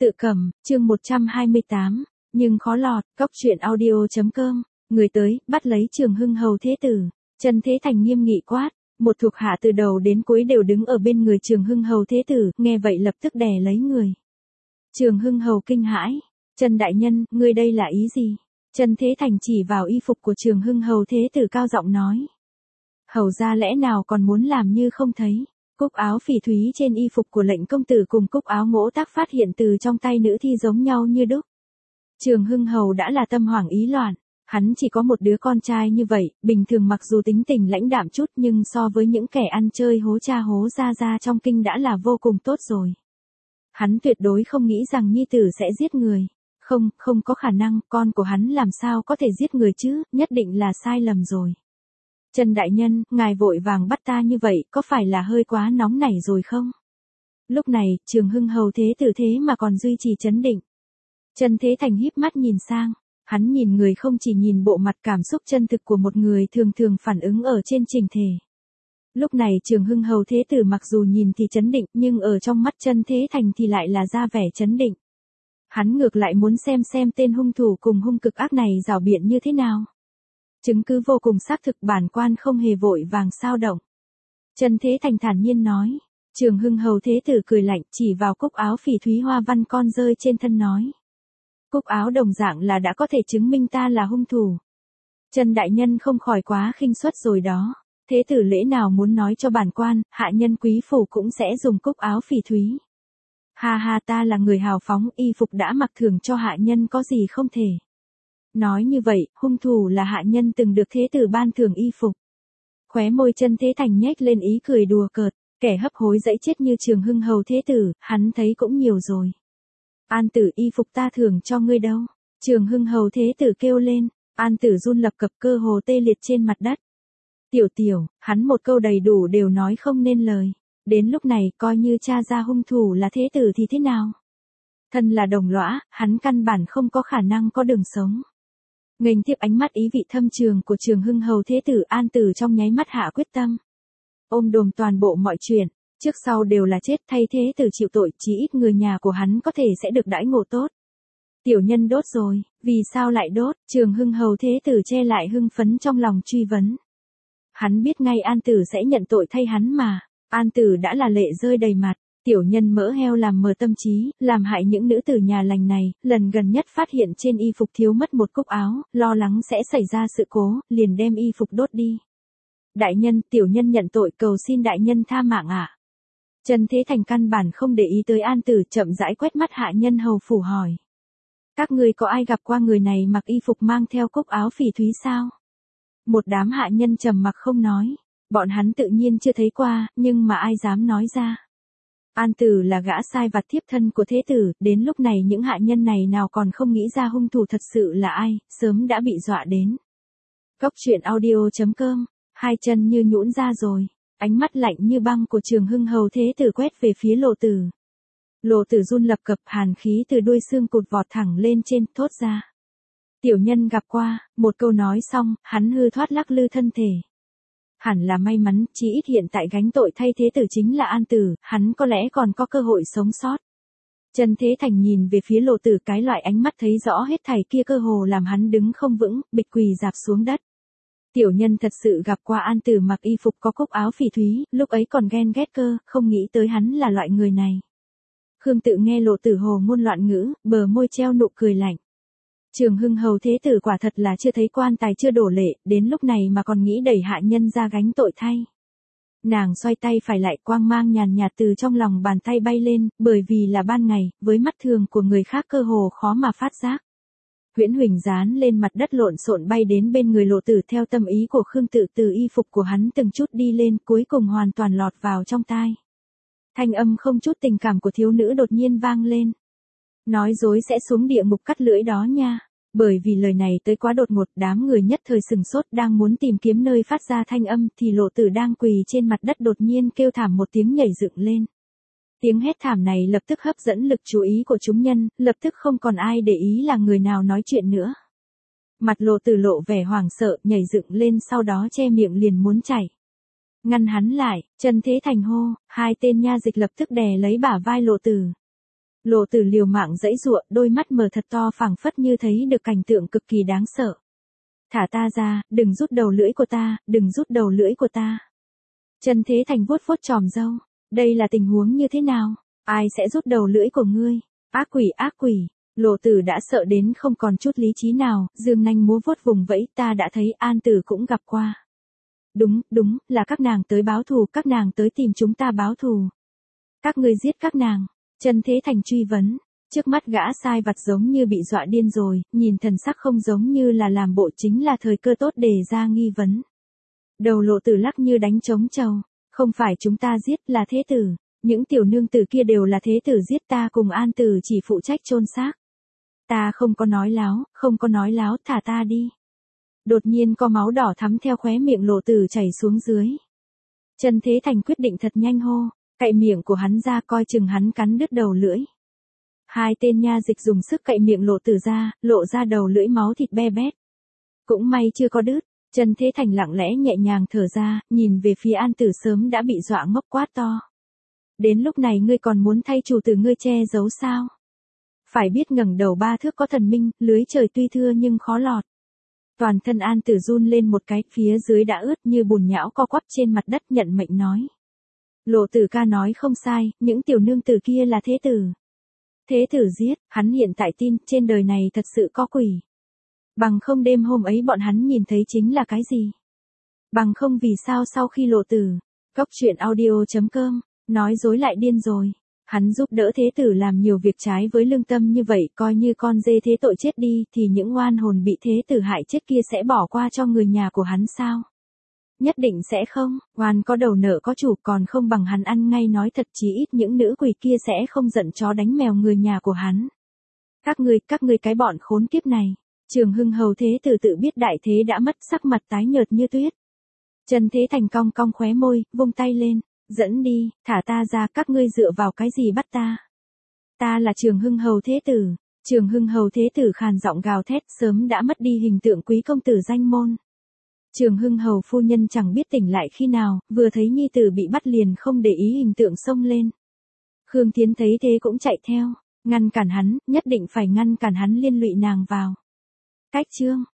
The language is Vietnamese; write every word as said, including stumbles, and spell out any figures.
Tự cầm, chương một trăm hai mươi tám, nhưng khó lọt, cóc truyện audio.com, người tới, bắt lấy Trường Hưng hầu thế tử. Trần Thế Thành nghiêm nghị quát, một thuộc hạ từ đầu đến cuối đều đứng ở bên người Trường Hưng hầu thế tử, nghe vậy lập tức đè lấy người. Trường Hưng hầu kinh hãi, Trần đại nhân, ngươi đây là ý gì? Trần Thế Thành chỉ vào y phục của Trường Hưng hầu thế tử cao giọng nói. Hầu ra lẽ nào còn muốn làm như không thấy? Cúc áo phỉ thúy trên y phục của lệnh công tử cùng cúc áo ngỗ tác phát hiện từ trong tay nữ thi giống nhau như đúc. Trường Hưng hầu đã là tâm hoảng ý loạn, hắn chỉ có một đứa con trai như vậy, bình thường mặc dù tính tình lãnh đạm chút nhưng so với những kẻ ăn chơi hố cha hố ra ra trong kinh đã là vô cùng tốt rồi. Hắn tuyệt đối không nghĩ rằng nhi tử sẽ giết người. Không, không có khả năng, con của hắn làm sao có thể giết người chứ, nhất định là sai lầm rồi. Trần đại nhân, ngài vội vàng bắt ta như vậy, có phải là hơi quá nóng nảy rồi không? Lúc này, Trường Hưng hầu thế tử thế mà còn duy trì trấn định. Trần Thế Thành híp mắt nhìn sang, hắn nhìn người không chỉ nhìn bộ mặt cảm xúc chân thực của một người thường thường phản ứng ở trên trình thể. Lúc này Trường Hưng hầu thế tử mặc dù nhìn thì trấn định, nhưng ở trong mắt Trần Thế Thành thì lại là ra vẻ trấn định. Hắn ngược lại muốn xem xem tên hung thủ cùng hung cực ác này rảo biện như thế nào. Chứng cứ vô cùng xác thực, bản quan không hề vội vàng sao động. Trần Thế Thành thản nhiên nói. Trường Hưng hầu thế tử cười lạnh, chỉ vào cúc áo phỉ thúy hoa văn con rơi trên thân nói. Cúc áo đồng dạng là đã có thể chứng minh ta là hung thủ. Trần đại nhân không khỏi quá khinh suất rồi đó. Thế tử lễ nào muốn nói cho bản quan, hạ nhân quý phủ cũng sẽ dùng cúc áo phỉ thúy. Ha ha, ta là người hào phóng, y phục đã mặc thường cho hạ nhân có gì không thể. Nói như vậy, hung thủ là hạ nhân từng được thế tử ban thưởng y phục. Khóe môi Trần Thế Thành nhếch lên ý cười đùa cợt, kẻ hấp hối dẫy chết như Trường Hưng hầu thế tử, hắn thấy cũng nhiều rồi. An tử, y phục ta thưởng cho ngươi đâu? Trường Hưng hầu thế tử kêu lên, An tử run lập cập cơ hồ tê liệt trên mặt đất. Tiểu tiểu, hắn một câu đầy đủ đều nói không nên lời. Đến lúc này, coi như cha ra hung thủ là thế tử thì thế nào? Thân là đồng lõa, hắn căn bản không có khả năng có đường sống. Nghênh tiếp ánh mắt ý vị thâm trường của Trường Hưng hầu thế tử, An tử trong nháy mắt hạ quyết tâm. Ôm đồm toàn bộ mọi chuyện, trước sau đều là chết, thay thế tử chịu tội, chí ít người nhà của hắn có thể sẽ được đãi ngộ tốt. Tiểu nhân đốt rồi, vì sao lại đốt? Trường Hưng hầu thế tử che lại hưng phấn trong lòng truy vấn. Hắn biết ngay An tử sẽ nhận tội thay hắn mà. An tử đã là lệ rơi đầy mặt. Tiểu nhân mỡ heo làm mờ tâm trí, làm hại những nữ tử nhà lành này, lần gần nhất phát hiện trên y phục thiếu mất một cúc áo, lo lắng sẽ xảy ra sự cố, liền đem y phục đốt đi. Đại nhân, tiểu nhân nhận tội, cầu xin đại nhân tha mạng ạ. À. Trần Thế Thành căn bản không để ý tới An tử, chậm rãi quét mắt hạ nhân hầu phủ hỏi. Các ngươi có ai gặp qua người này mặc y phục mang theo cúc áo phỉ thúy sao? Một đám hạ nhân trầm mặc không nói. Bọn hắn tự nhiên chưa thấy qua, nhưng mà ai dám nói ra. An tử là gã sai vặt thiếp thân của thế tử, đến lúc này những hạ nhân này nào còn không nghĩ ra hung thủ thật sự là ai, sớm đã bị dọa đến. Cóc truyện audio.com, hai chân như nhũn ra rồi, ánh mắt lạnh như băng của Trường Hưng hầu thế tử quét về phía Lộ Tử. Lộ Tử run lập cập, hàn khí từ đuôi xương cụt vọt thẳng lên trên, thốt ra. Tiểu nhân gặp qua, một câu nói xong, hắn hư thoát lắc lư thân thể. Hẳn là may mắn, chí ít hiện tại gánh tội thay thế tử chính là An tử, hắn có lẽ còn có cơ hội sống sót. Trần Thế Thành nhìn về phía Lộ Tử, cái loại ánh mắt thấy rõ hết thảy kia cơ hồ làm hắn đứng không vững, bịch quỳ rạp xuống đất. Tiểu nhân thật sự gặp qua An tử mặc y phục có cúc áo phỉ thúy, lúc ấy còn ghen ghét cơ, không nghĩ tới hắn là loại người này. Khương Tự nghe Lộ Tử hồ ngôn loạn ngữ, bờ môi treo nụ cười lạnh. Trường Hưng hầu thế tử quả thật là chưa thấy quan tài chưa đổ lệ, đến lúc này mà còn nghĩ đẩy hạ nhân ra gánh tội thay. Nàng xoay tay phải lại, quang mang nhàn nhạt từ trong lòng bàn tay bay lên, bởi vì là ban ngày, với mắt thường của người khác cơ hồ khó mà phát giác. Huyễn Huỳnh dán lên mặt đất lộn xộn bay đến bên người Lộ Tử, theo tâm ý của Khương Tự, từ y phục của hắn từng chút đi lên, cuối cùng hoàn toàn lọt vào trong tai. Thanh âm không chút tình cảm của thiếu nữ đột nhiên vang lên. Nói dối sẽ xuống địa ngục cắt lưỡi đó nha. Bởi vì lời này tới quá đột ngột, đám người nhất thời sừng sốt, đang muốn tìm kiếm nơi phát ra thanh âm thì Lộ Tử đang quỳ trên mặt đất đột nhiên kêu thảm một tiếng nhảy dựng lên. Tiếng hét thảm này lập tức hấp dẫn lực chú ý của chúng nhân, lập tức không còn ai để ý là người nào nói chuyện nữa. Mặt Lộ Tử lộ vẻ hoảng sợ, nhảy dựng lên sau đó che miệng liền muốn chảy. Ngăn hắn lại, Trần Thế Thành hô, hai tên nha dịch lập tức đè lấy bả vai Lộ Tử. Lộ Tử liều mạng giãy giụa, đôi mắt mở thật to phảng phất như thấy được cảnh tượng cực kỳ đáng sợ. Thả ta ra, đừng rút đầu lưỡi của ta, đừng rút đầu lưỡi của ta. Trần Thế Thành vuốt vuốt chòm râu. Đây là tình huống như thế nào? Ai sẽ rút đầu lưỡi của ngươi? Ác quỷ, ác quỷ. Lộ Tử đã sợ đến không còn chút lý trí nào, dương nanh múa vuốt vùng vẫy, ta đã thấy An Tử cũng gặp qua. Đúng, đúng, là các nàng tới báo thù, các nàng tới tìm chúng ta báo thù. Các ngươi giết các nàng. Trần Thế Thành truy vấn. Trước mắt gã sai vặt giống như bị dọa điên rồi, nhìn thần sắc không giống như là làm bộ, chính là thời cơ tốt để ra nghi vấn. Đầu Lộ Tử lắc như đánh trống trầu. Không phải chúng ta giết, là thế tử. Những tiểu nương tử kia đều là thế tử giết, ta cùng An Tử chỉ phụ trách chôn xác. Ta không có nói láo, không có nói láo, thả ta đi. Đột nhiên có máu đỏ thắm theo khóe miệng Lộ Tử chảy xuống dưới. Trần Thế Thành quyết định thật nhanh hô, cạy miệng của hắn ra coi chừng hắn cắn đứt đầu lưỡi. Hai tên nha dịch dùng sức cạy miệng Lộ Tử ra, lộ ra đầu lưỡi máu thịt be bét. Cũng may chưa có đứt. Trần Thế Thành lặng lẽ nhẹ nhàng thở ra, nhìn về phía An Tử sớm đã bị dọa ngốc quát to. Đến lúc này ngươi còn muốn thay chủ tử ngươi che giấu sao? Phải biết ngẩng đầu ba thước có thần minh, lưới trời tuy thưa nhưng khó lọt. Toàn thân An Tử run lên một cái, phía dưới đã ướt như bùn nhão co quắp trên mặt đất, nhận mệnh nói. Lộ Tử ca nói không sai, những tiểu nương tử kia là thế tử. Thế tử giết, hắn hiện tại tin, trên đời này thật sự có quỷ. Bằng không đêm hôm ấy bọn hắn nhìn thấy chính là cái gì? Bằng không vì sao sau khi Lộ Tử, Cốc truyện audio chấm com, nói dối lại điên rồi. Hắn giúp đỡ thế tử làm nhiều việc trái với lương tâm như vậy, coi như con dê thế tội chết đi, thì những oan hồn bị thế tử hại chết kia sẽ bỏ qua cho người nhà của hắn sao? Nhất định sẽ không, oan có đầu nợ có chủ, còn không bằng hắn ăn ngay nói thật, chí ít những nữ quỷ kia sẽ không giận chó đánh mèo người nhà của hắn. Các ngươi, các ngươi cái bọn khốn kiếp này. Trường Hưng hầu thế tử tự biết đại thế đã mất, sắc mặt tái nhợt như tuyết. Trần Thế Thành cong cong khóe môi, vung tay lên, dẫn đi, thả ta ra, các ngươi dựa vào cái gì bắt ta? Ta là Trường Hưng hầu thế tử. Trường Hưng hầu thế tử khàn giọng gào thét, sớm đã mất đi hình tượng quý công tử danh môn. Trường Hưng hầu phu nhân chẳng biết tỉnh lại khi nào, vừa thấy nhi tử bị bắt liền không để ý hình tượng xông lên. Khương Thiến thấy thế cũng chạy theo, ngăn cản hắn, nhất định phải ngăn cản hắn liên lụy nàng vào. Cách chương